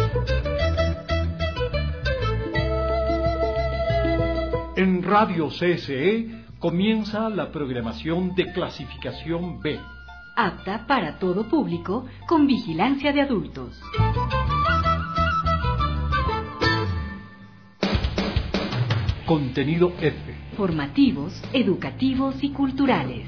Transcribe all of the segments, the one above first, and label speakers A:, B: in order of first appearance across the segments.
A: En Radio CSE comienza la programación de clasificación B.
B: Apta para todo público, con vigilancia de adultos.
A: Contenido F.
B: Formativos, educativos y culturales.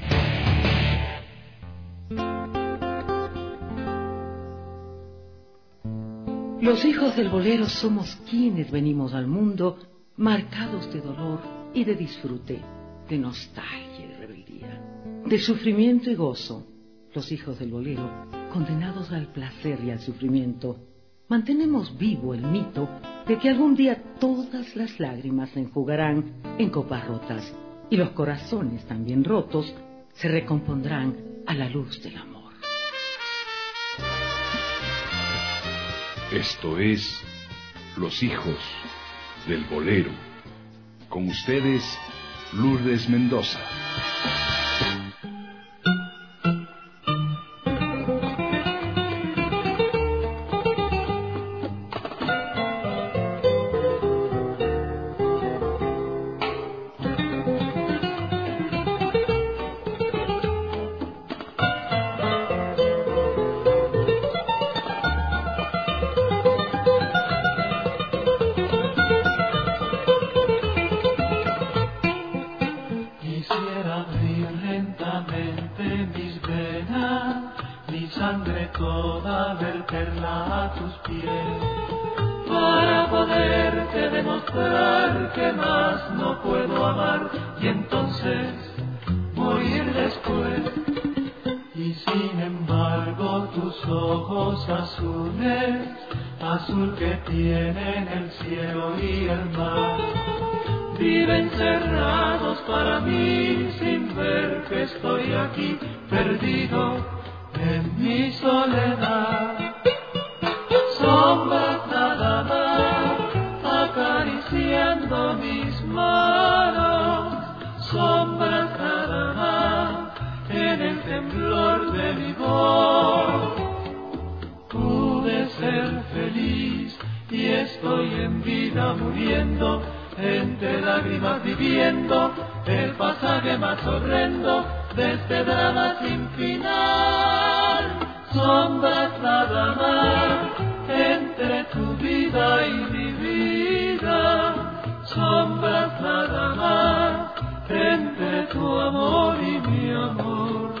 C: Los hijos del bolero somos quienes venimos al mundo marcados de dolor y de disfrute, de nostalgia y rebeldía, de sufrimiento y gozo. Los hijos del bolero, condenados al placer y al sufrimiento, mantenemos vivo el mito de que algún día todas las lágrimas se enjugarán en copas rotas y los corazones también rotos se recompondrán a la luz del amor.
D: Esto es Los hijos del bolero. Con ustedes, Lourdes Mendoza.
E: Azul que tienen el cielo y el mar, viven cerrados para mí sin ver que estoy aquí perdido en mi soledad. Sombras nada más acariciando mis manos, sombras nada más en el temblor de mi voz. Pude ser feliz y estoy en vida muriendo, entre lágrimas viviendo el pasaje más horrendo de este drama sin final. Sombras nada más entre tu vida y mi vida, sombras nada más entre tu amor y mi amor.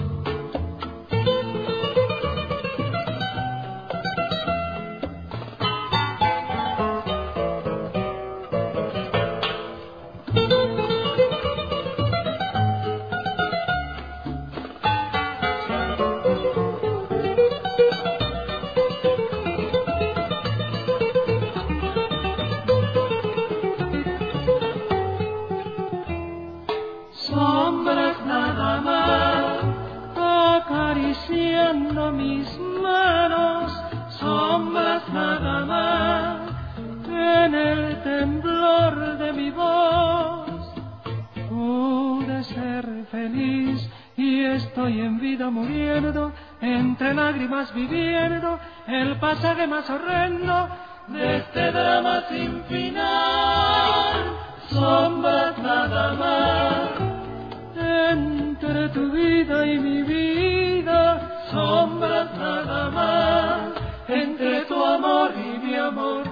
E: Sombras nada más acariciando mis manos, sombras nada más en el temblor de mi voz. Pude ser feliz y estoy en vida muriendo, entre lágrimas viviendo el pasaje más horrendo de este drama sin final. Sombras nada más entre tu vida y mi vida, sombras nada más entre tu amor y mi amor.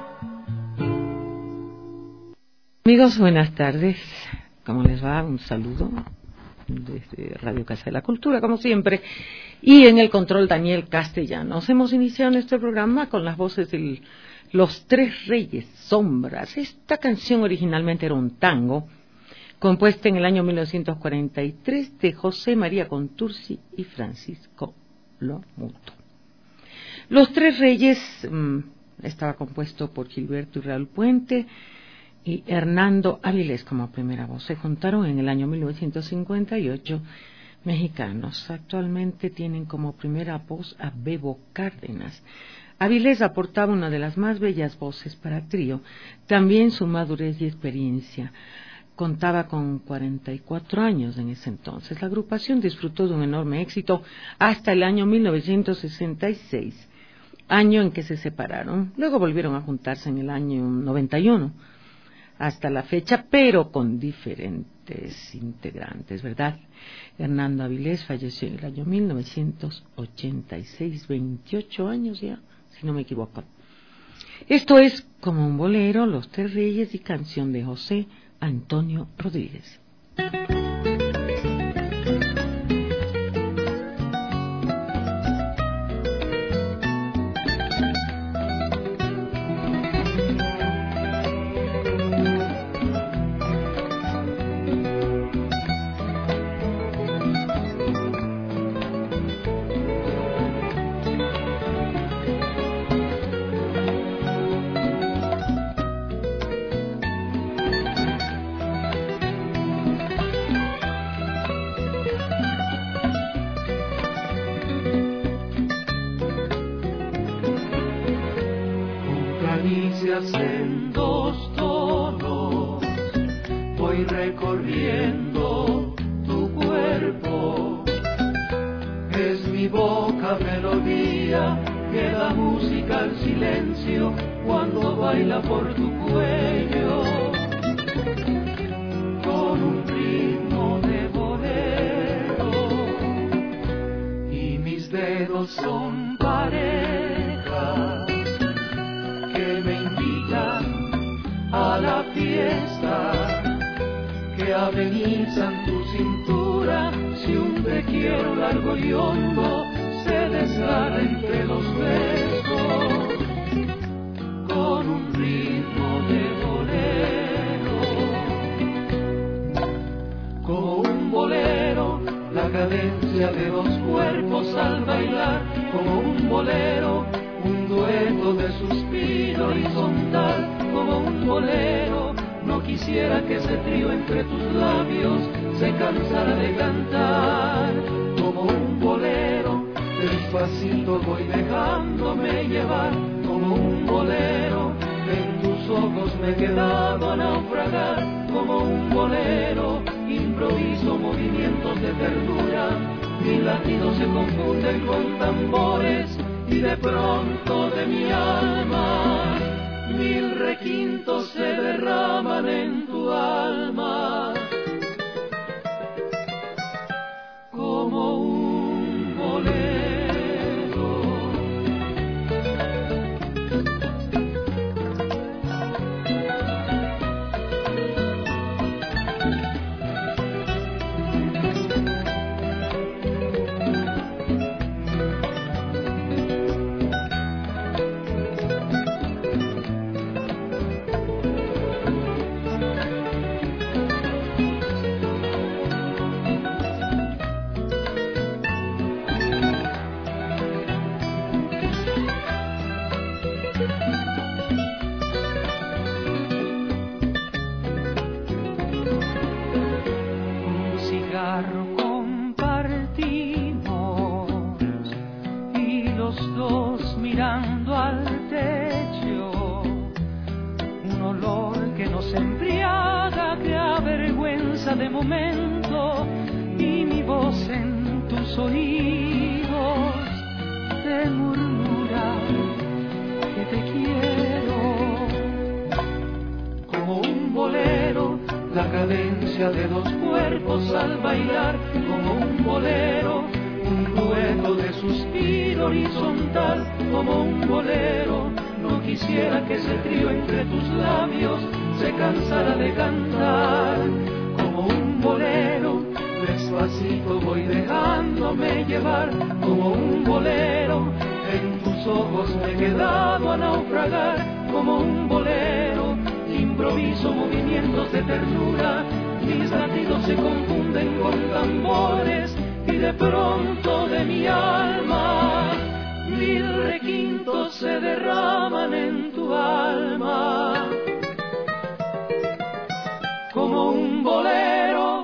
C: Amigos, buenas tardes. ¿Cómo les va? Un saludo desde Radio Casa de la Cultura, como siempre. Y en el control, Daniel Castellanos. Hemos iniciado nuestro programa con las voces de Los Tres Reyes, Sombras. Esta canción originalmente era un tango, compuesta en el año 1943 de José María Contursi y Francisco Lomuto. Los Tres Reyes estaba compuesto por Gilberto y Raúl Puente y Hernando Avilés como primera voz. Se juntaron en el año 1958 mexicanos. Actualmente tienen como primera voz a Bebo Cárdenas. Avilés aportaba una de las más bellas voces para trío, también su madurez y experiencia. Contaba con 44 años en ese entonces. La agrupación disfrutó de un enorme éxito hasta el año 1966, año en que se separaron. Luego volvieron a juntarse en el año 91, hasta la fecha, pero con diferentes integrantes, ¿verdad? Hernando Avilés falleció en el año 1986, 28 años ya, si no me equivoco. Esto es Como un bolero, Los Tres Reyes y canción de José Antonio Rodríguez.
E: En dos tonos voy recorriendo tu cuerpo, es mi boca melodía que da música al silencio cuando baila por tu cuello, con un ritmo de bolero, y mis dedos son parejas que me a la fiesta, que amenizan tu cintura si un te quiero largo y hondo se desgarra entre los besos, con un ritmo de bolero, como un bolero, la cadencia de dos cuerpos al bailar, como un bolero, un dueto de suspiro horizontal, como un bolero. No quisiera que ese trío entre tus labios se cansara de cantar, como un bolero. Despacito voy dejándome llevar, como un bolero. En tus ojos me he quedado a naufragar, como un bolero. Improviso movimientos de ternura, mis latidos se confunden con tambores, y de pronto de mi alma mil requintos se derraman en tu alma, como un bolero. De momento, y mi voz en tus oídos te murmura que te quiero, como un bolero, la cadencia de dos cuerpos al bailar, como un bolero, un dueto de suspiro horizontal, como un bolero. No quisiera que ese trío entre tus labios se cansara de cantar, como un bolero. Despacito voy dejándome llevar, como un bolero. En tus ojos me he quedado a naufragar, como un bolero. Improviso movimientos de ternura, mis latidos se confunden con tambores, y de pronto de mi alma mil requintos se derraman en tu alma, como un bolero.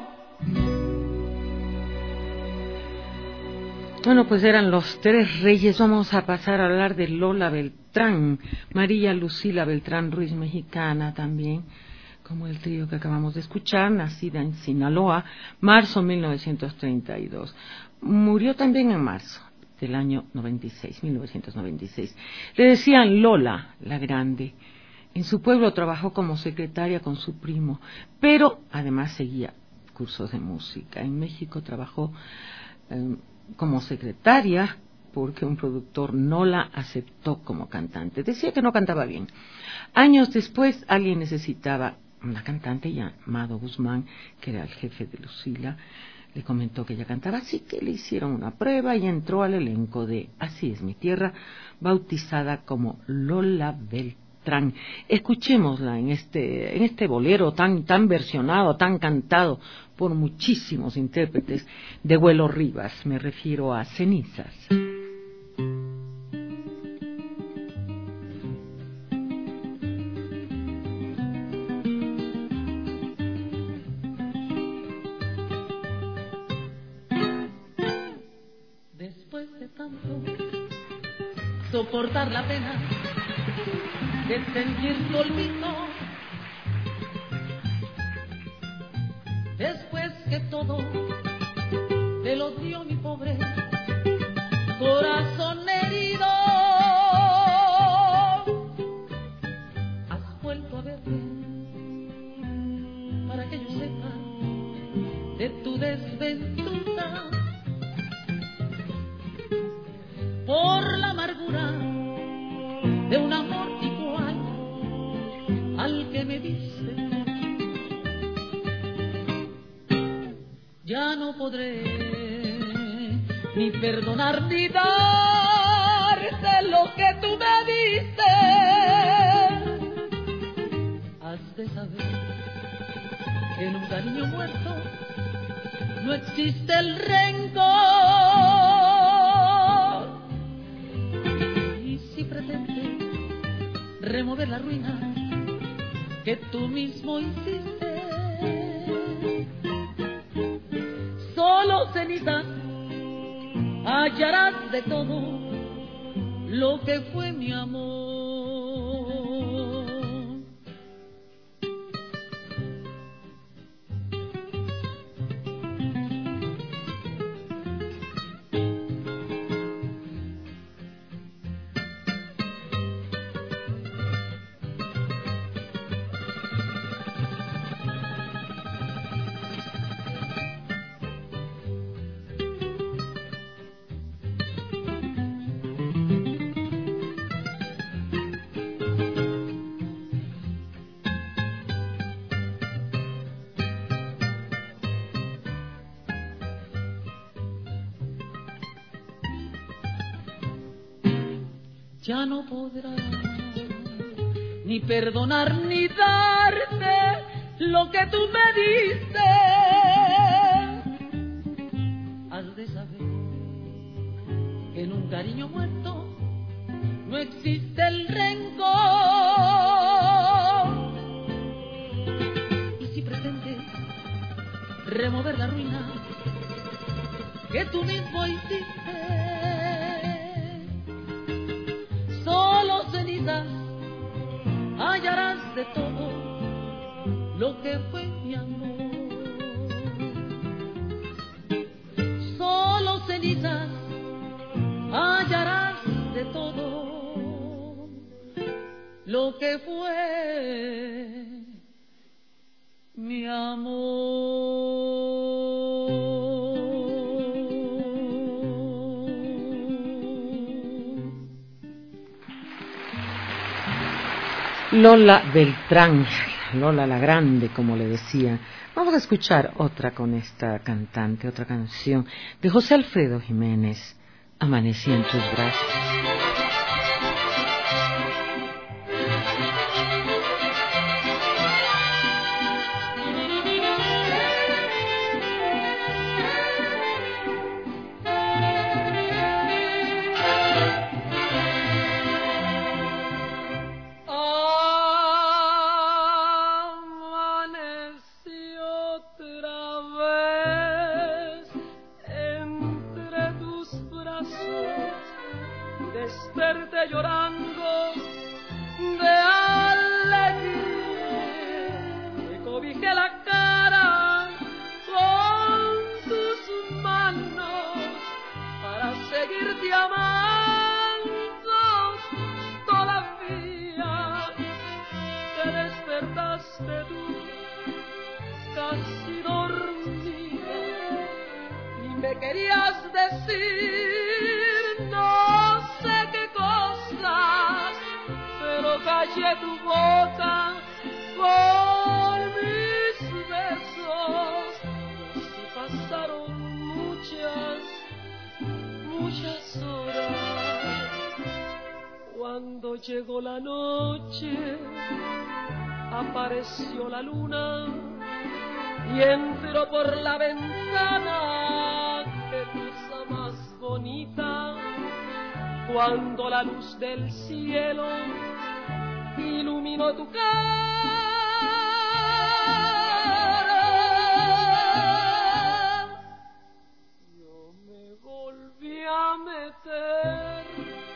C: Bueno, pues eran Los Tres Reyes. Vamos a pasar a hablar de Lola Beltrán, María Lucila Beltrán Ruiz, mexicana también, como el trío que acabamos de escuchar, nacida en Sinaloa, marzo 1932. Murió también en marzo, del año 1996. Le decían Lola la Grande. En su pueblo trabajó como secretaria con su primo, pero además seguía cursos de música. En México trabajó como secretaria porque un productor no la aceptó como cantante. Decía que no cantaba bien. Años después alguien necesitaba una cantante llamado Guzmán, que era el jefe de Lucila. Le comentó que ella cantaba, así que le hicieron una prueba y entró al elenco de Así es mi tierra, bautizada como Lola Beltrán. Escuchémosla en este bolero tan versionado, tan cantado por muchísimos intérpretes de Huelo Rivas. Me refiero a Cenizas.
F: Soportar la pena de sentir tu olvido, después que todo te lo dio mi pobre corazón herido, has vuelto a verme para que yo sepa de tu desventura, por la amargura de un amor igual al que me diste. Ya no podré ni perdonar ni darte lo que tú me diste. Has de saber que en un cariño muerto no existe el rencor. Remover la ruina que tú mismo hiciste, solo cenizas hallarás de todo lo que fue mi amor. Ya no podrá ni perdonar ni darte lo que tú me diste. Has de saber que en un cariño muerto no existe el rencor. Y si pretendes remover la ruina que tú mismo hiciste, solo cenizas hallarás de todo lo que fue mi amor. Solo cenizas hallarás de todo lo que fue mi amor.
C: Lola Beltrán, Lola la Grande, como le decía. Vamos a escuchar otra con esta cantante, otra canción de José Alfredo Jiménez, Amanecí en tus brazos.
E: llegaste tú, casi dormida, y me querías decir no sé qué cosas, pero callé tu boca con mis besos. Y pasaron muchas horas. Cuando llegó la noche, apareció la luna y entró por la ventana. Qué cosa más bonita, cuando la luz del cielo iluminó tu cara. Yo me volví a meter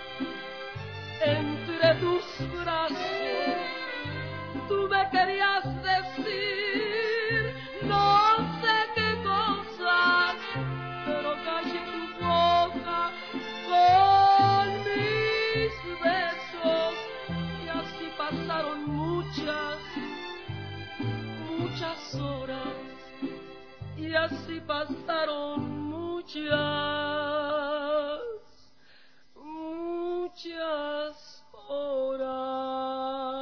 E: entre tus brazos. Tú me querías decir no sé qué cosas, pero callé tu boca con mis besos. Y así pasaron muchas horas. Y así pasaron muchas horas.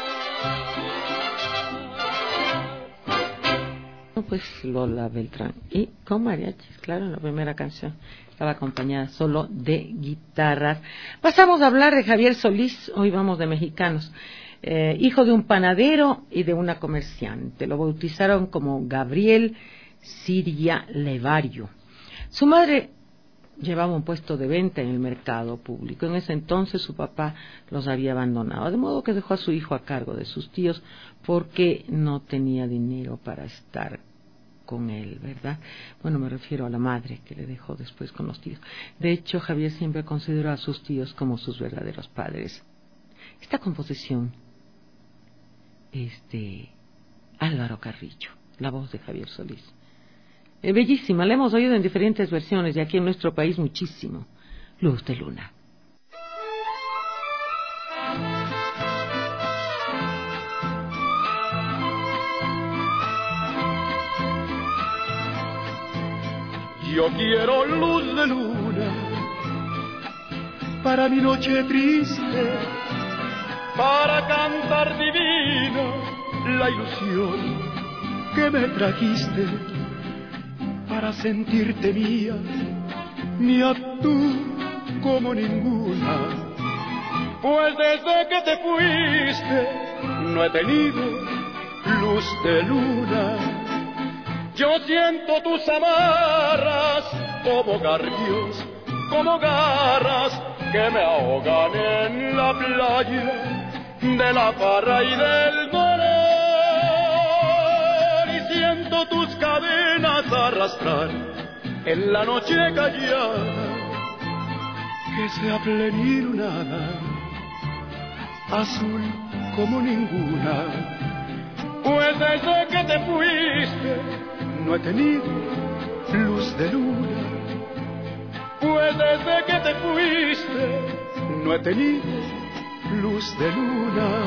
C: Pues Lola Beltrán y con mariachis, claro, en la primera canción estaba acompañada solo de guitarras. Pasamos a hablar de Javier Solís. Hoy vamos de mexicanos. Hijo de un panadero y de una comerciante. Lo bautizaron como Gabriel Siria Levario. Su madre llevaba un puesto de venta en el mercado público. En ese entonces su papá los había abandonado, de modo que dejó a su hijo a cargo de sus tíos porque no tenía dinero para estar con él, ¿verdad? Bueno, me refiero a la madre que le dejó después con los tíos. De hecho, Javier siempre consideró a sus tíos como sus verdaderos padres. Esta composición es de Álvaro Carrillo, la voz de Javier Solís. Bellísima, la hemos oído en diferentes versiones y aquí en nuestro país muchísimo. Luz de Luna.
G: Yo quiero luz de luna para mi noche triste, para cantar divina la ilusión que me trajiste, para sentirte mía tú como ninguna. Pues desde que te fuiste no he tenido luz de luna. Yo siento tus amarras como garfios, como garras que me ahogan en la playa de la parra y del dolor. Y siento tus cadenas arrastrar en la noche callada, que sea plenilunada, azul como ninguna. Pues desde que te fuiste no he tenido luz de luna. Pues desde que te fuiste no he tenido luz de luna.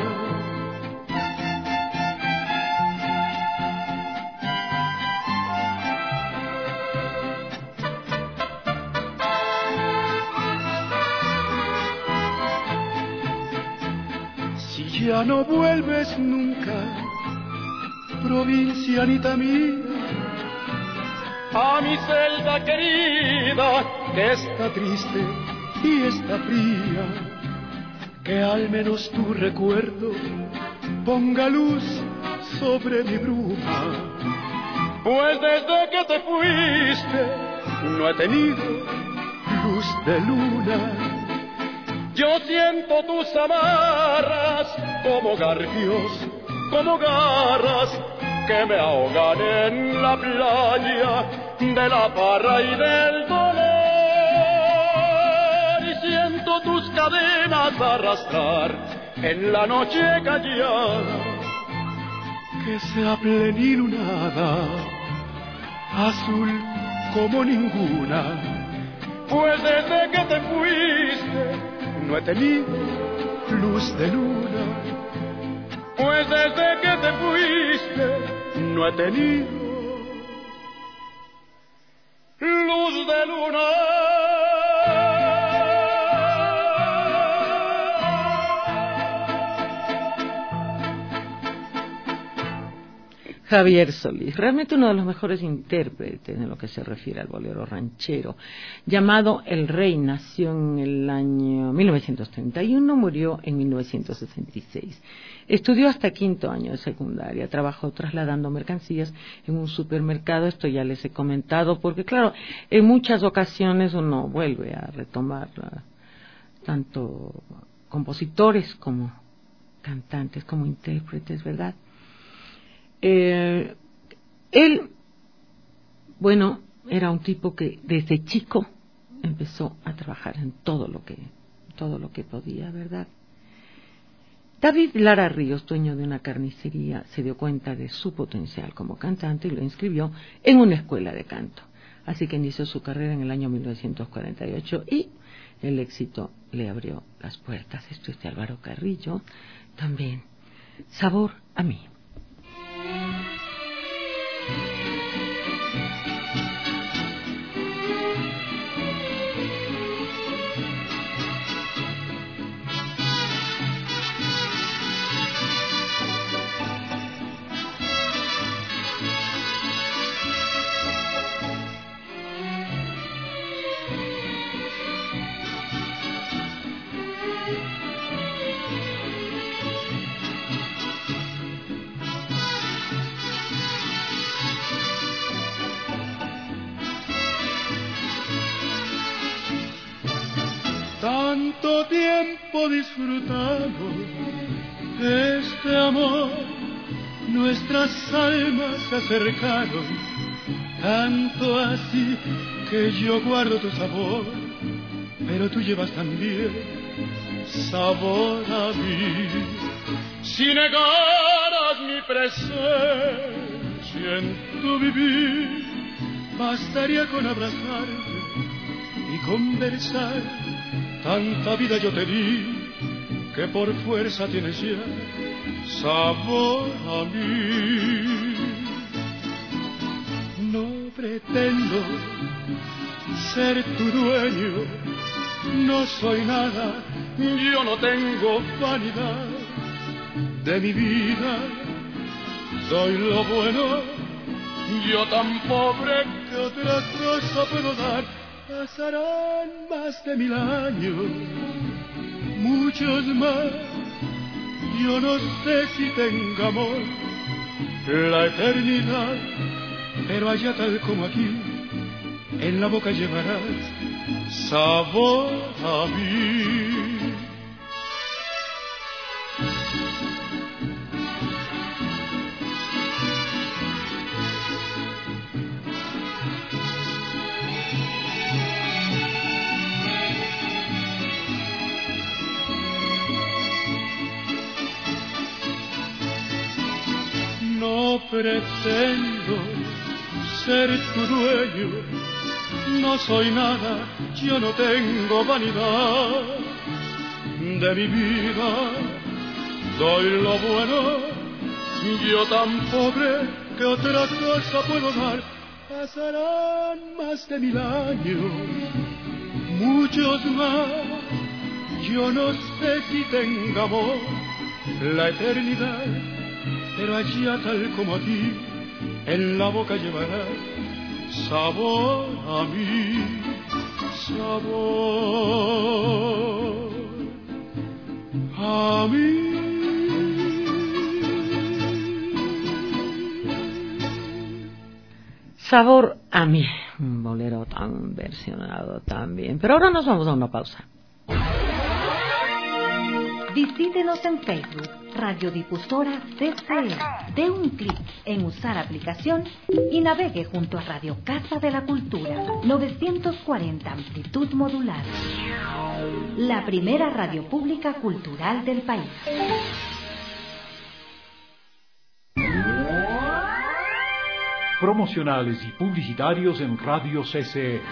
G: Si ya no vuelves nunca, provincianita mía, a mi celda querida, que está triste y está fría, que al menos tu recuerdo ponga luz sobre mi bruma. Pues desde que te fuiste no he tenido luz de luna. Yo siento tus amarras como garfios, como garras que me ahogan en la playa de la parra y del dolor. Y siento tus cadenas arrastrar en la noche callada, que sea plenilunada, azul como ninguna. Pues desde que te fuiste no he tenido luz de luna. Pues pues desde que te fuiste no he tenido luz de luna.
C: Javier Solís, realmente uno de los mejores intérpretes en lo que se refiere al bolero ranchero, llamado El Rey, nació en el año 1931, murió en 1966. Estudió hasta quinto año de secundaria, trabajó trasladando mercancías en un supermercado, esto ya les he comentado, porque claro, en muchas ocasiones uno vuelve a retomar tanto compositores como cantantes, como intérpretes, ¿verdad? Él, bueno, era un tipo que desde chico empezó a trabajar en todo lo que podía, ¿verdad? David Lara Ríos, dueño de una carnicería, se dio cuenta de su potencial como cantante y lo inscribió en una escuela de canto. Así que inició su carrera en el año 1948 y el éxito le abrió las puertas. Esto es de Álvaro Carrillo, también Sabor a mí.
G: Tanto tiempo disfrutamos este amor, nuestras almas se acercaron, tanto así que yo guardo tu sabor, pero tú llevas también sabor a mí. Si negaras mi presencia en tu vivir, bastaría con abrazarte y conversar. Tanta vida yo te di, que por fuerza tienes ya sabor a mí. No pretendo ser tu dueño, no soy nada, yo no tengo vanidad de mi vida. Soy lo bueno, yo tan pobre que otra cosa puedo dar. Pasarán más de 1000 años, muchos más, yo no sé si tengamos la eternidad, pero allá tal como aquí, en la boca llevarás sabor a mí. No pretendo ser tu dueño, no soy nada, yo no tengo vanidad de mi vida. Doy lo bueno, yo tan pobre que otra cosa puedo dar. Pasarán más de 1000 años, muchos más, yo no sé si tengamos la eternidad, pero allá tal como aquí, en la boca llevará sabor a mí, sabor a mí.
C: Sabor a mí, un bolero tan versionado también. Pero ahora nos vamos a una pausa.
B: Visítenos en Facebook, Radiodifusora CCE. Dé un clic en usar aplicación y navegue junto a Radio Casa de la Cultura, 940 amplitud modulada. La primera radio pública cultural del país.
A: Promocionales y publicitarios en Radio CCE.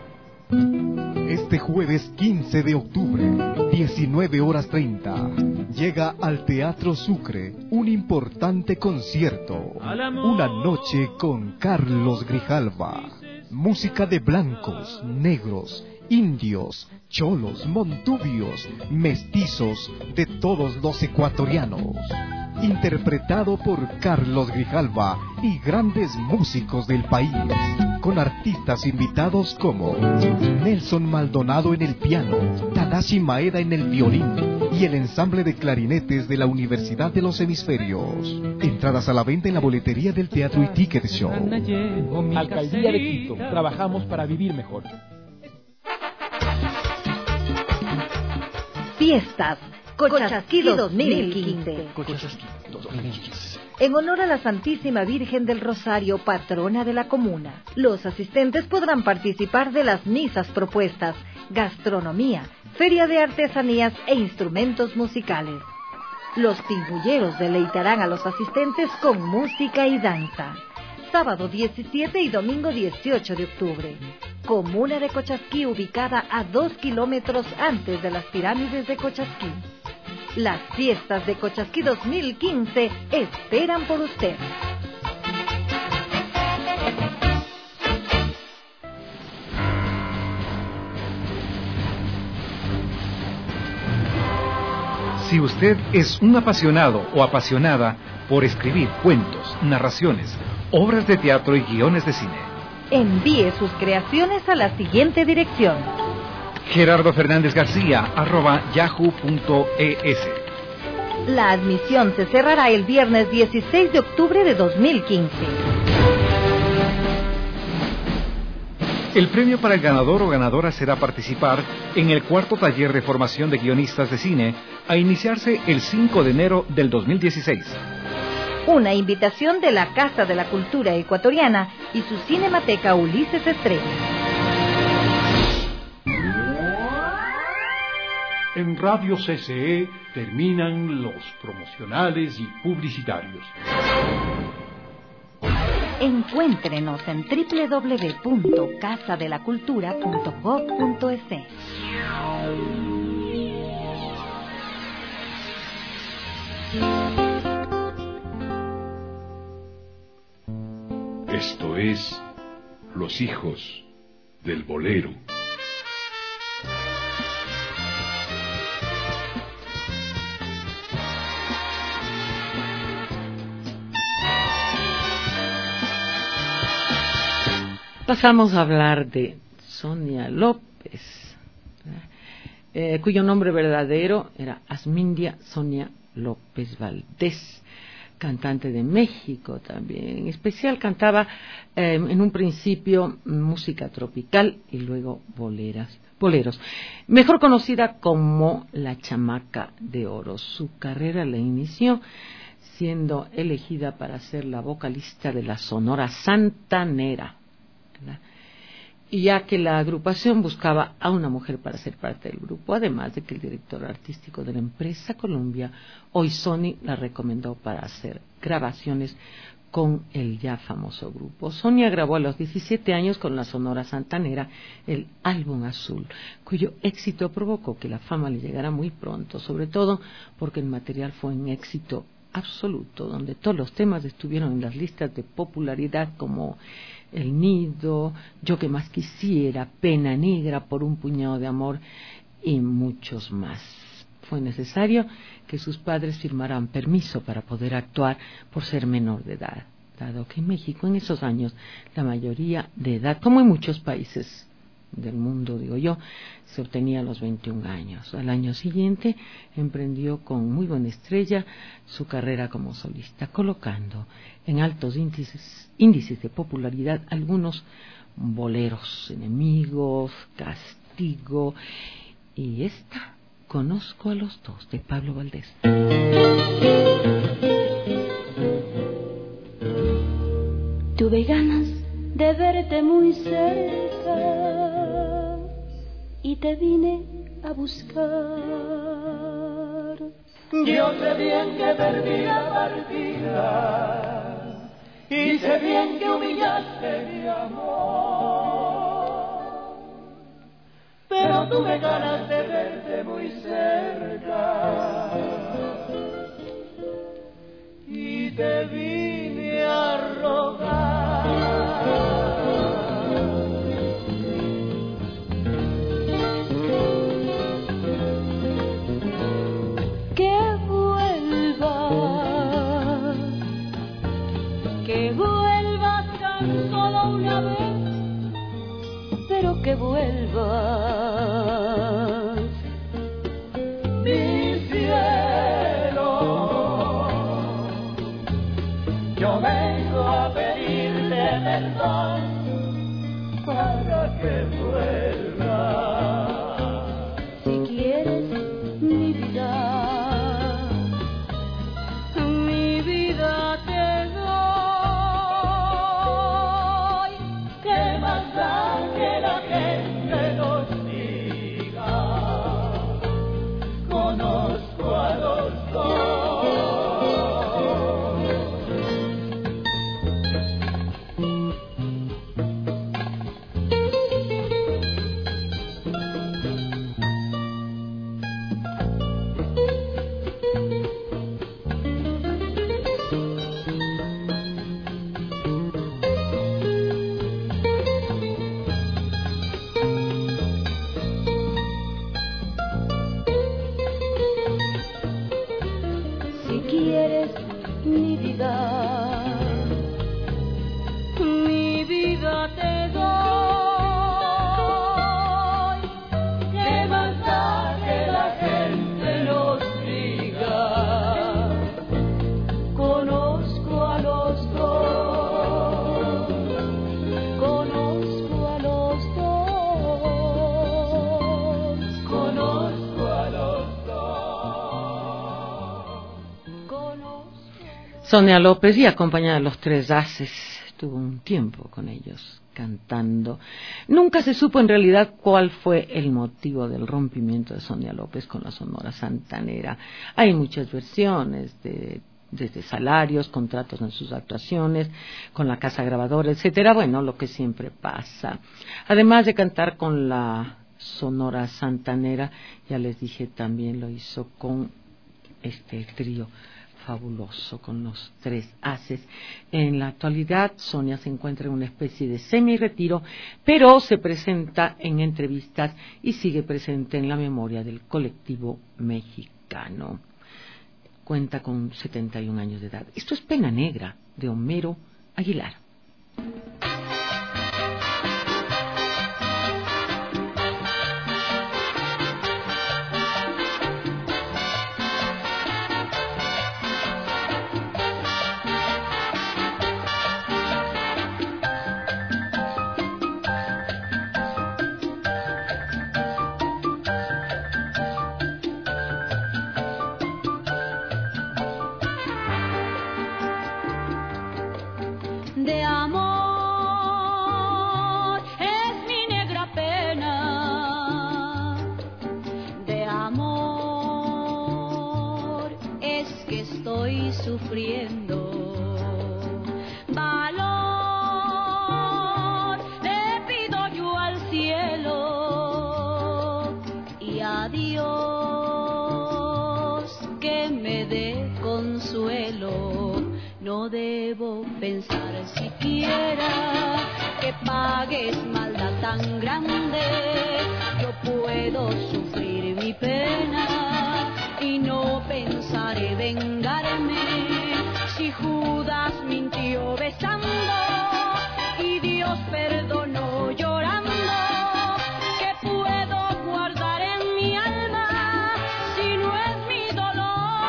H: Este jueves 15 de octubre, 19:30, llega al Teatro Sucre un importante concierto. Una noche con Carlos Grijalva. Música de blancos, negros, indios, cholos, montubios, mestizos, de todos los ecuatorianos. Interpretado por Carlos Grijalva y grandes músicos del país, con artistas invitados como Nelson Maldonado en el piano, Tadashi Maeda en el violín y el ensamble de clarinetes de la Universidad de los Hemisferios. Entradas a la venta en la boletería del Teatro y Ticket Show.
A: Alcaldía de Quito, trabajamos para vivir mejor.
B: Fiestas Cochasquí 2015. En honor a la Santísima Virgen del Rosario, patrona de la comuna, los asistentes podrán participar de las misas propuestas, gastronomía, feria de artesanías e instrumentos musicales. Los pingulleros deleitarán a los asistentes con música y danza. Sábado 17 y domingo 18 de octubre. Comuna de Cochasquí, ubicada a 2 kilómetros antes de las pirámides de Cochasquí. Las fiestas de Cochasquí 2015 esperan por usted.
A: Si usted es un apasionado o apasionada por escribir cuentos, narraciones, obras de teatro y guiones de cine,
B: envíe sus creaciones a la siguiente dirección:
A: GerardoFernandezGarcía@yahoo.es.
B: La admisión se cerrará el viernes 16 de octubre de 2015.
A: El premio para el ganador o ganadora será participar en el 4º taller de formación de guionistas de cine, a iniciarse el 5 de enero del 2016.
B: Una invitación de la Casa de la Cultura Ecuatoriana y su Cinemateca Ulises Estrella.
I: En Radio CCE terminan los promocionales y publicitarios.
B: Encuéntrenos en www.casadelacultura.gov.es.
D: Esto es Los Hijos del Bolero.
C: Pasamos a hablar de Sonia López, cuyo nombre verdadero era Asmindia Sonia López Valdés, cantante de México también. En especial cantaba en un principio música tropical y luego boleros. Mejor conocida como La Chamaca de Oro. Su carrera la inició siendo elegida para ser la vocalista de la Sonora Santanera, ¿verdad? Y ya que la agrupación buscaba a una mujer para ser parte del grupo, además de que el director artístico de la empresa Columbia, hoy Sony, la recomendó para hacer grabaciones con el ya famoso grupo. Sonia grabó a los 17 años con la Sonora Santanera el álbum Azul, cuyo éxito provocó que la fama le llegara muy pronto, sobre todo porque el material fue un éxito absoluto, donde todos los temas estuvieron en las listas de popularidad como El Nido, Yo que más quisiera, Pena Negra, Por un puñado de amor y muchos más. Fue necesario que sus padres firmaran permiso para poder actuar por ser menor de edad, dado que en México en esos años la mayoría de edad, como en muchos países del mundo, digo yo, se obtenía a los 21 años. Al año siguiente emprendió con muy buena estrella su carrera como solista, colocando en altos índices de popularidad algunos boleros: Enemigos, Castigo y esta, Conozco a los dos, de Pablo Valdés.
J: Tuve ganas de verte muy cerca y te vine a buscar.
G: Yo sé bien que perdí la partida y sé bien que humillaste mi amor, pero tuve ganas de verte muy cerca y te vine a rogar
J: que vuelvas tan solo una vez, pero que vuelvas,
G: mi cielo. Yo vengo a pedirte perdón para que vuelvas.
J: Si quieres mi vida te doy.
G: ¿Qué más da que la gente nos diga? Conozco a los dos.
J: Mi vida te doy.
G: ¿Qué más da que la gente nos diga?
J: Conozco a los dos. Conozco a los dos.
G: Conozco a los dos.
C: Sonia López, y acompañada de los Tres Haces, estuvo un tiempo con ellos cantando. Nunca se supo en realidad cuál fue el motivo del rompimiento de Sonia López con la Sonora Santanera. Hay muchas versiones, desde salarios, contratos en sus actuaciones, con la casa grabadora, etcétera. Bueno, lo que siempre pasa. Además de cantar con la Sonora Santanera, ya les dije, también lo hizo con este trío fabuloso, con los Tres Haces. En la actualidad, Sonia se encuentra en una especie de semi-retiro, pero se presenta en entrevistas y sigue presente en la memoria del colectivo mexicano. Cuenta con 71 años de edad. Esto es Pena Negra, de Homero Aguilar.
J: De amor es mi negra pena, de amor es que estoy sufriendo. Valor le pido yo al cielo y a Dios que me dé consuelo. No debo pensar siquiera que pagues maldad tan grande. Yo puedo sufrir mi pena y no pensaré vengarme. Si Judas mintió besando y Dios perdonó llorando, ¿qué puedo guardar en mi alma si no es mi dolor?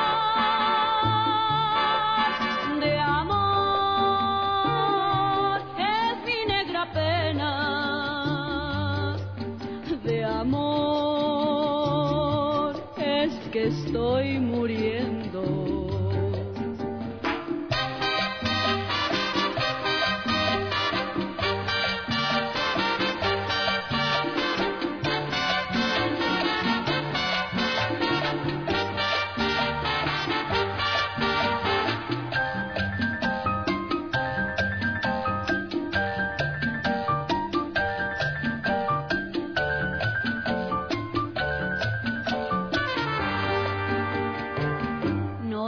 J: De amor es mi negra pena, de amor es que estoy muriendo.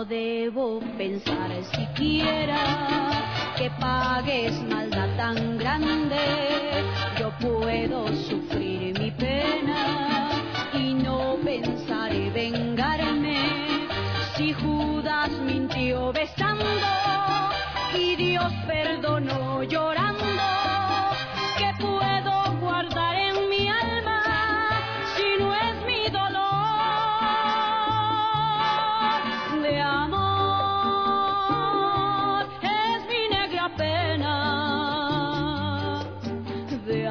J: no debo pensar siquiera que pagues maldad tan grande. Yo puedo sufrir mi pena y no pensaré vengarme. Si Judas mintió besando y Dios perdonó llorando, ¿qué puedo guardar en mi alma si no es mi dolor de amor? Es mi negra pena de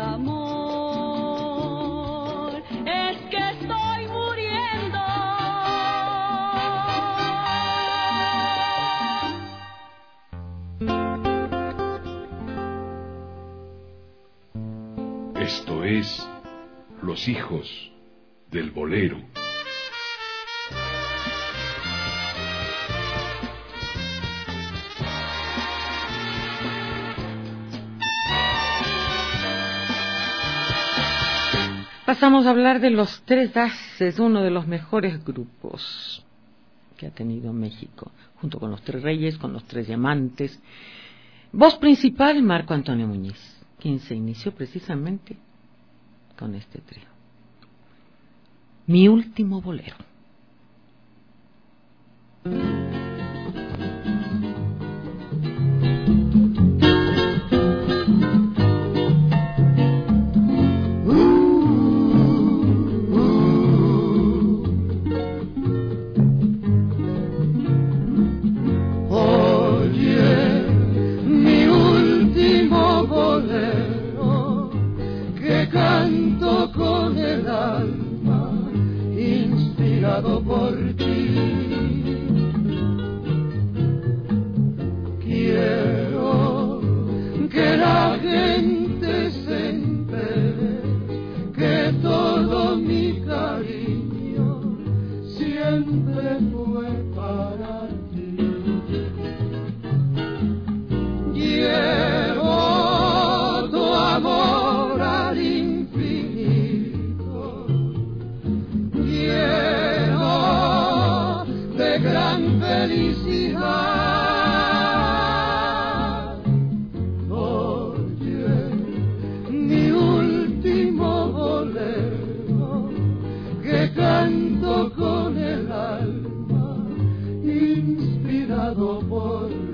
J: amor, es que estoy muriendo.
D: Esto es Los Hijos del Bolero.
C: Pasamos a hablar de los Tres Daces, uno de los mejores grupos que ha tenido México, junto con los Tres Reyes, con los Tres Diamantes. Voz principal, Marco Antonio Muñiz, quien se inició precisamente con este trío. Mi último bolero.
K: Por ti quiero que la gente se entere que todo mi cariño siempre fue para ti. Llevo tu amor al infinito, de gran felicidad. Oye, mi último bolero que canto con el alma, inspirado por ti.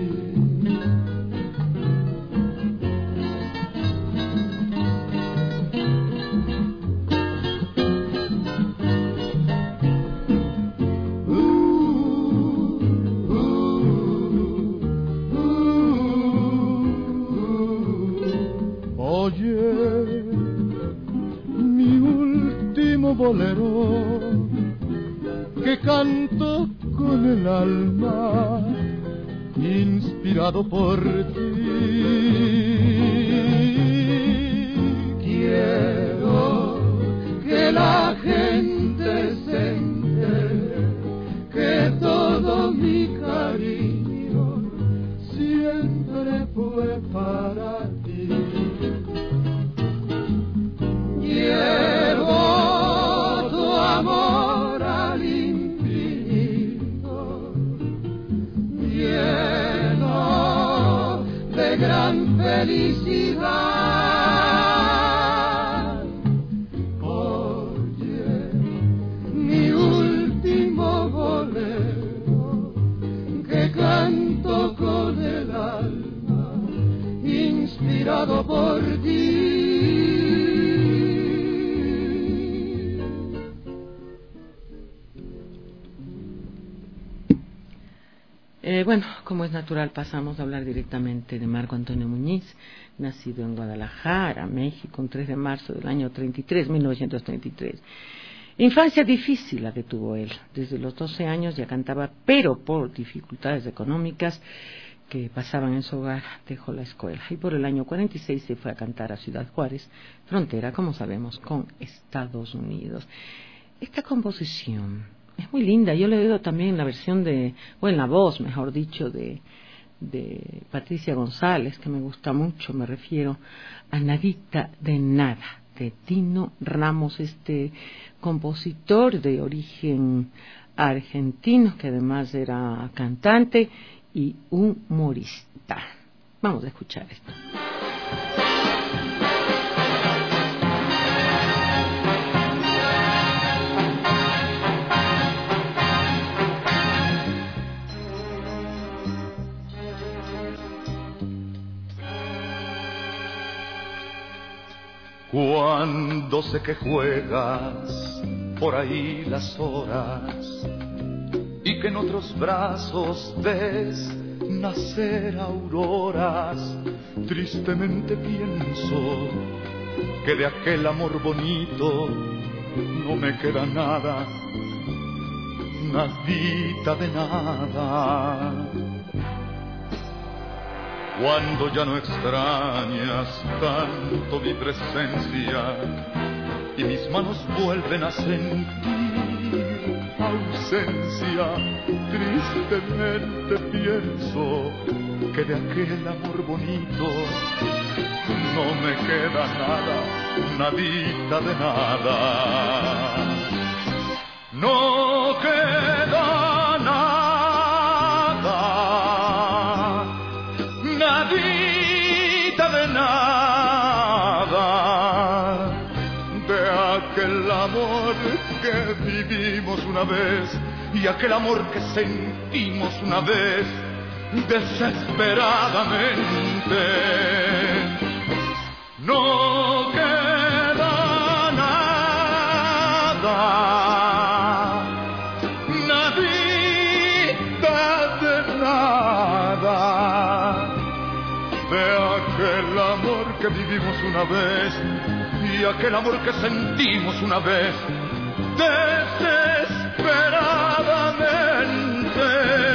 K: Bolero que canto con el alma, inspirado por ti. Quiero que la gente se entere que todo mi cariño siempre fue para ti. Llevo amor al infinito, lleno de gran felicidad. Oye, mi último bolero que canto con el alma, inspirado por ti.
C: Bueno, como es natural, pasamos a hablar directamente de Marco Antonio Muñiz, nacido en Guadalajara, México, un 3 de marzo del año 1933. Infancia difícil la que tuvo él. Desde los 12 años ya cantaba, pero por dificultades económicas que pasaban en su hogar, dejó la escuela. Y por el año 46 se fue a cantar a Ciudad Juárez, frontera, como sabemos, con Estados Unidos. Esta composición es muy linda. Yo le he oído también en la versión o en la voz, mejor dicho, de Patricia González, que me gusta mucho. Me refiero a Nadita de Nada, de Tino Ramos, este compositor de origen argentino que además era cantante y humorista. Vamos a escuchar esto.
L: Cuando sé que juegas por ahí las horas y que en otros brazos ves nacer auroras, tristemente pienso que de aquel amor bonito no me queda nada, nadita de nada. Cuando ya no extrañas tanto mi presencia y mis manos vuelven a sentir ausencia, tristemente pienso que de aquel amor bonito no me queda nada, nadita de nada. No queda nada. Nadita de nada de aquel amor que vivimos una vez y aquel amor que sentimos una vez desesperadamente. No queda nada, nadita de nada de aquel amor que vivimos una vez y aquel amor que sentimos una vez desesperadamente.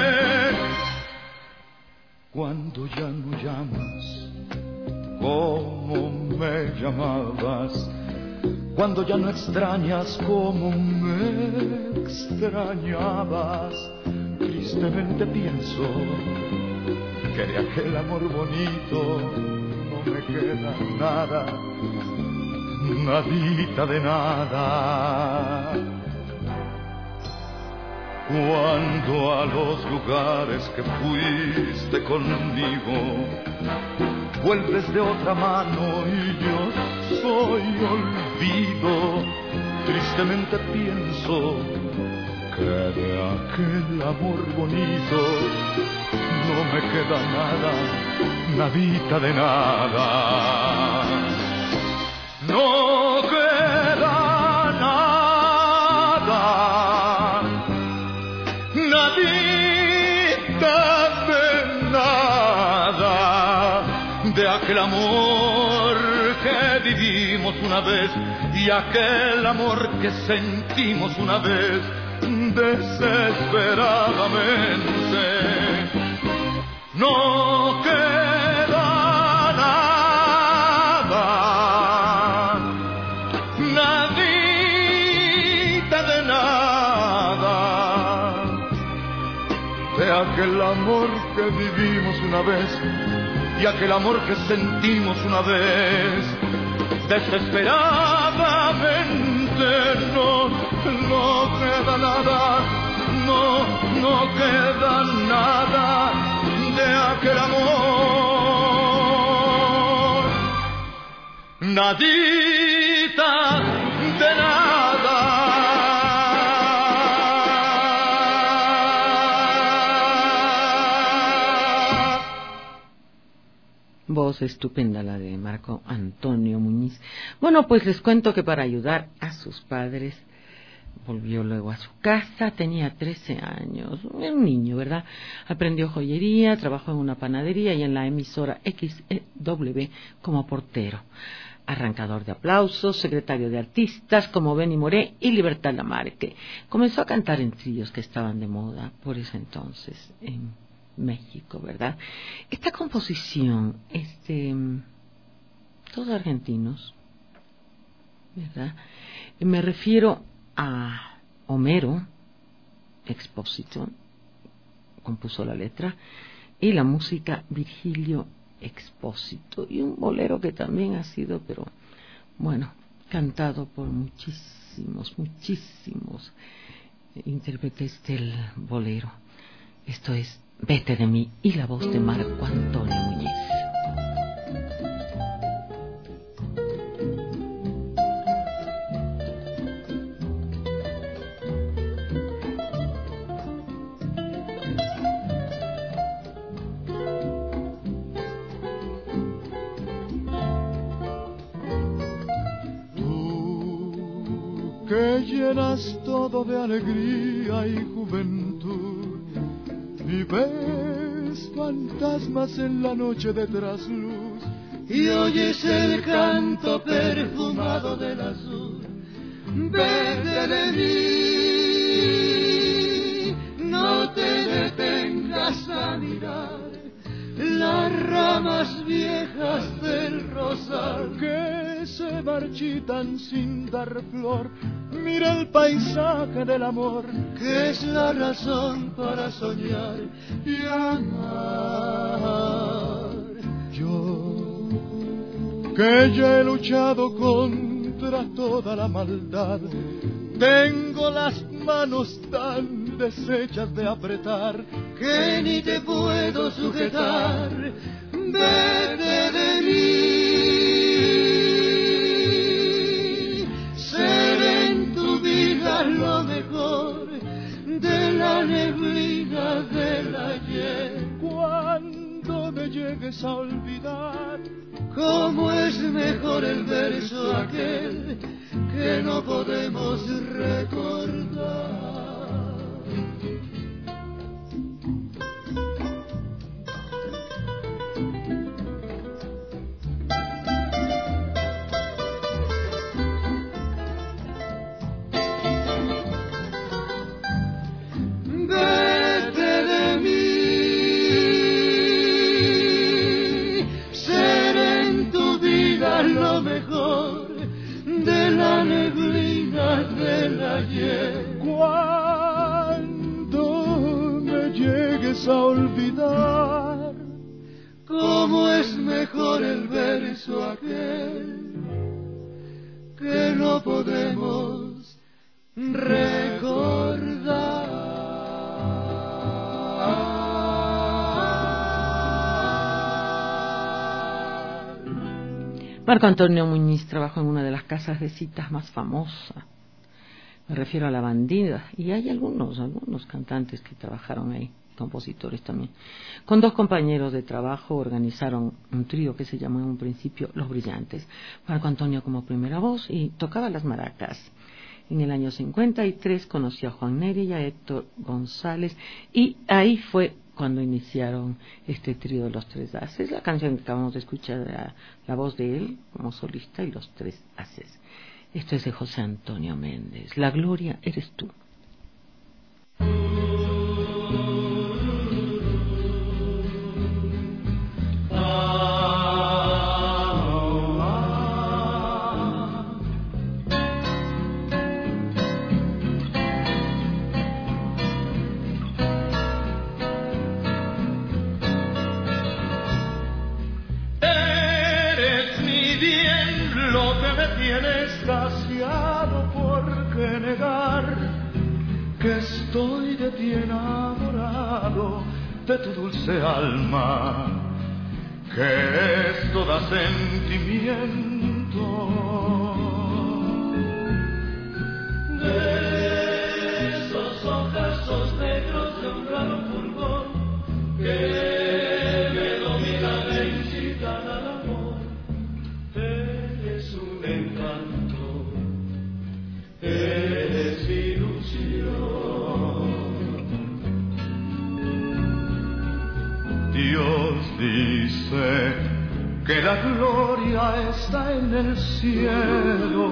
L: Cuando ya no llamas como me llamabas, cuando ya no extrañas como me extrañabas, tristemente pienso que de aquel amor bonito no me queda nada, nadita de nada. Cuando a los lugares que fuiste conmigo vuelves de otra mano y yo soy olvido, tristemente pienso que de aquel amor bonito no me queda nada, nadita de nada. No queda nada, nadita de nada de aquel amor que vivimos una vez y aquel amor que sentimos una vez desesperadamente. No queda nada, nadita de nada de aquel amor que vivimos una vez y aquel amor que sentimos una vez desesperadamente. No queda nada, no queda nada de aquel amor, nadita de nada.
C: Voz estupenda la de Marco Antonio Muñiz. Bueno, pues les cuento que para ayudar a sus padres volvió luego a su casa, tenía 13 años, era un niño, ¿verdad? Aprendió joyería, trabajó en una panadería y en la emisora XEW como portero, arrancador de aplausos, secretario de artistas como Benny Moré y Libertad Lamarque. Comenzó a cantar en tríos que estaban de moda por ese entonces en México, ¿verdad? Esta composición es de todos argentinos, ¿verdad? Me refiero a Homero Expósito, compuso la letra, y la música Virgilio Expósito, y un bolero que también ha sido, pero bueno, cantado por muchísimos intérpretes del bolero. Esto es Vete de mí y la voz de Marco Antonio Muñiz.
K: Que llenas todo de alegría y juventud, y ves fantasmas en la noche de trasluz, y oyes el canto perfumado del azul. Vete de mí, no te detengas a mirar las ramas viejas del rosal que se marchitan sin dar flor. Mira el paisaje del amor, que es la razón para soñar y amar. Yo, que ya he luchado contra toda la maldad, tengo las manos tan deshechas de apretar que ni te puedo sujetar. Vete de mí, seré en tu vida lo mejor de la neblina del ayer. Cuando me llegues a olvidar, cómo es mejor el verso aquel que no podemos recordar. Lo mejor de la neblina del ayer. Cuando me llegues a olvidar, cómo es mejor el verso aquel que no podemos recordar.
C: Marco Antonio Muñiz trabajó en una de las casas de citas más famosas. Me refiero a La Bandida. Y hay algunos cantantes que trabajaron ahí, compositores también. Con dos compañeros de trabajo organizaron un trío que se llamó en un principio Los Brillantes. Marco Antonio como primera voz y tocaba las maracas. En el año 53 conoció a Juan Neri y a Héctor González y ahí fue cuando iniciaron este trío de Los Tres Haces. La canción que acabamos de escuchar, la voz de él como solista y Los Tres Haces. Esto es de José Antonio Méndez. La gloria eres tú.
K: Que estoy de ti enamorado, de tu dulce alma, que es toda sentimiento. De esos ojazos negros de un raro fulgor que me dominan e incitan al amor. Eres un encanto, eres mi ilusión. Dios dice que la gloria está en el cielo,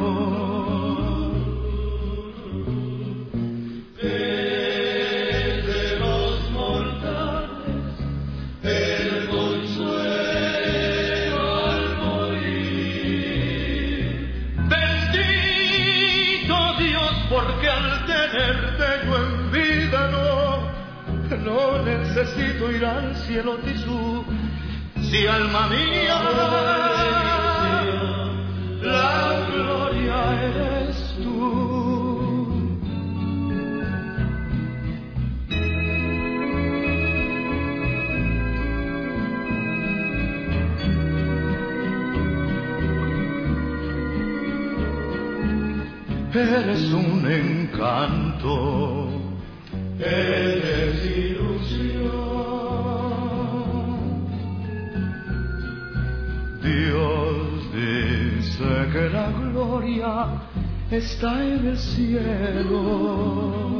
K: que de los mortales el consuelo al morir. Bendito Dios, porque al tenerte yo en vida no necesito ir al cielo tisú. Si alma mía, la gloria eres tú.
L: eres un encanto, eres ilusión. Dios dice que la gloria está en el cielo.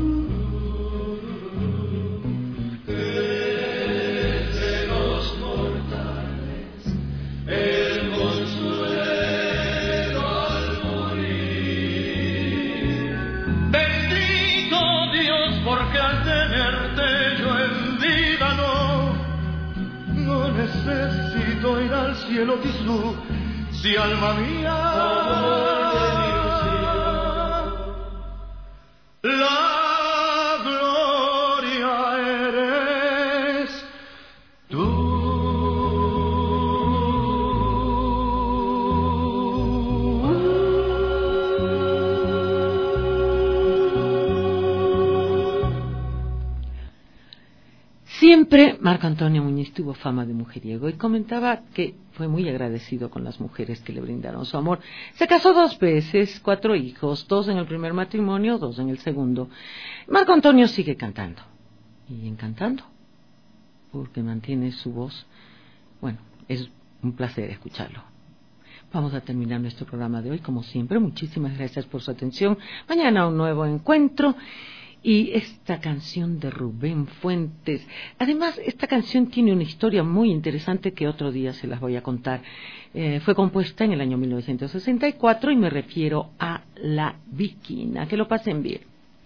L: Desde los mortales el consuelo al morir. Bendito Dios, porque al tenerte yo en vida no necesito ir al cielo, Jesús, si alma mía la gloria eres tú.
C: Siempre Marco Antonio Muñiz tuvo fama de mujeriego y comentaba que fue muy agradecido con las mujeres que le brindaron su amor. Se casó 2 veces, 4 hijos, 2 en el primer matrimonio, 2 en el segundo. Marco Antonio sigue cantando y encantando porque mantiene su voz. Bueno, es un placer escucharlo. Vamos a terminar nuestro programa de hoy como siempre. Muchísimas gracias por su atención. Mañana un nuevo encuentro. Y esta canción de Rubén Fuentes, además esta canción tiene una historia muy interesante que otro día se las voy a contar. Fue compuesta en el año 1964 y me refiero a La Viquina. Que lo pasen bien.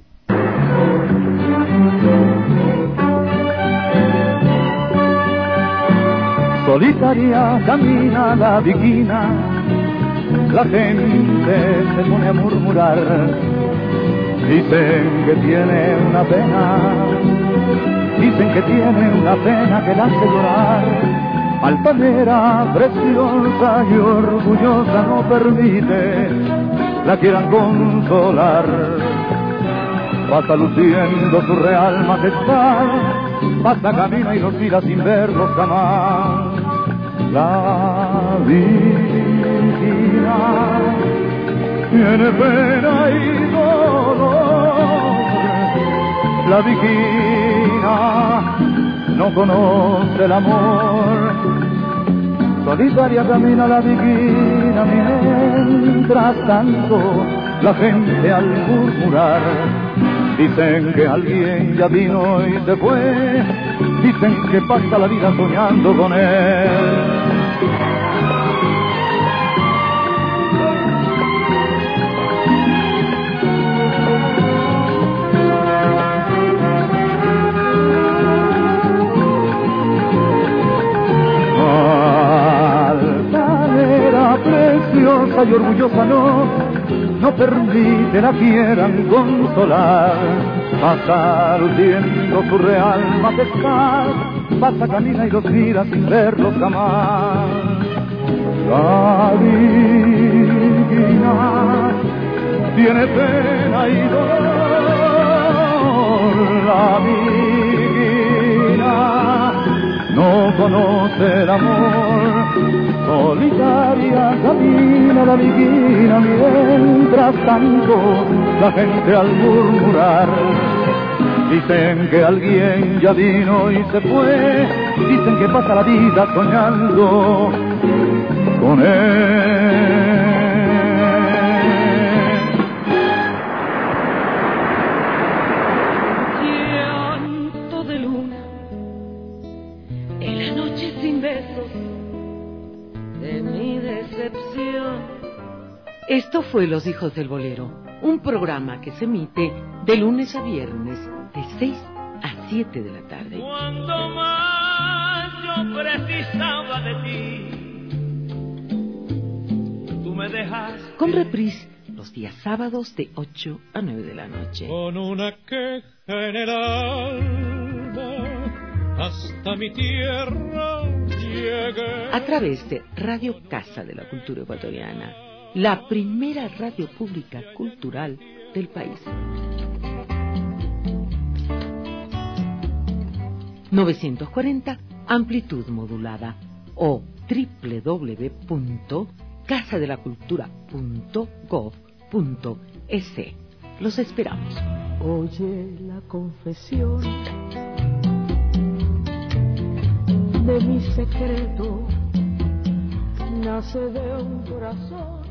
L: Solitaria camina la viquina, la gente se pone a murmurar. Dicen que tiene una pena, dicen que tiene una pena que la hace llorar. Altanera, preciosa y orgullosa, no permite la quieran consolar. Pasa luciendo su real majestad, pasa, camina y los mira sin verlos jamás. La Virginia tiene pena y dolor, la viquina no conoce el amor. Solitaria camina la viquina, mientras tanto la gente al murmurar dicen que alguien ya vino y se fue, dicen que pasa la vida soñando con él. Preciosa y orgullosa no permite la quieran consolar. Pasa luciendo su real majestad, pasa, camina y los mira sin verlos jamás. La Virginia tiene pena y dolor, la Virginia no conoce el amor. Solitaria camina la viquina, mientras tanto la gente al murmurar dicen que alguien ya vino y se fue, dicen que pasa la vida soñando con él.
E: Llanto de luna en la noche sin besos de mi decepción.
C: Esto fue Los Hijos del Bolero, un programa que se emite de lunes a viernes de 6 a 7 de la tarde.
E: Cuando más yo precisaba de ti, tú me dejaste.
C: Con reprise los días sábados de 8 a 9 de la noche.
E: Con una queja en el alma, hasta mi tierra llegué.
C: A través de Radio Casa de la Cultura Ecuatoriana, la primera radio pública cultural del país. 940 amplitud modulada o www.casadelacultura.gov.es. Los esperamos.
M: Oye la confesión de mi secreto, nace de un corazón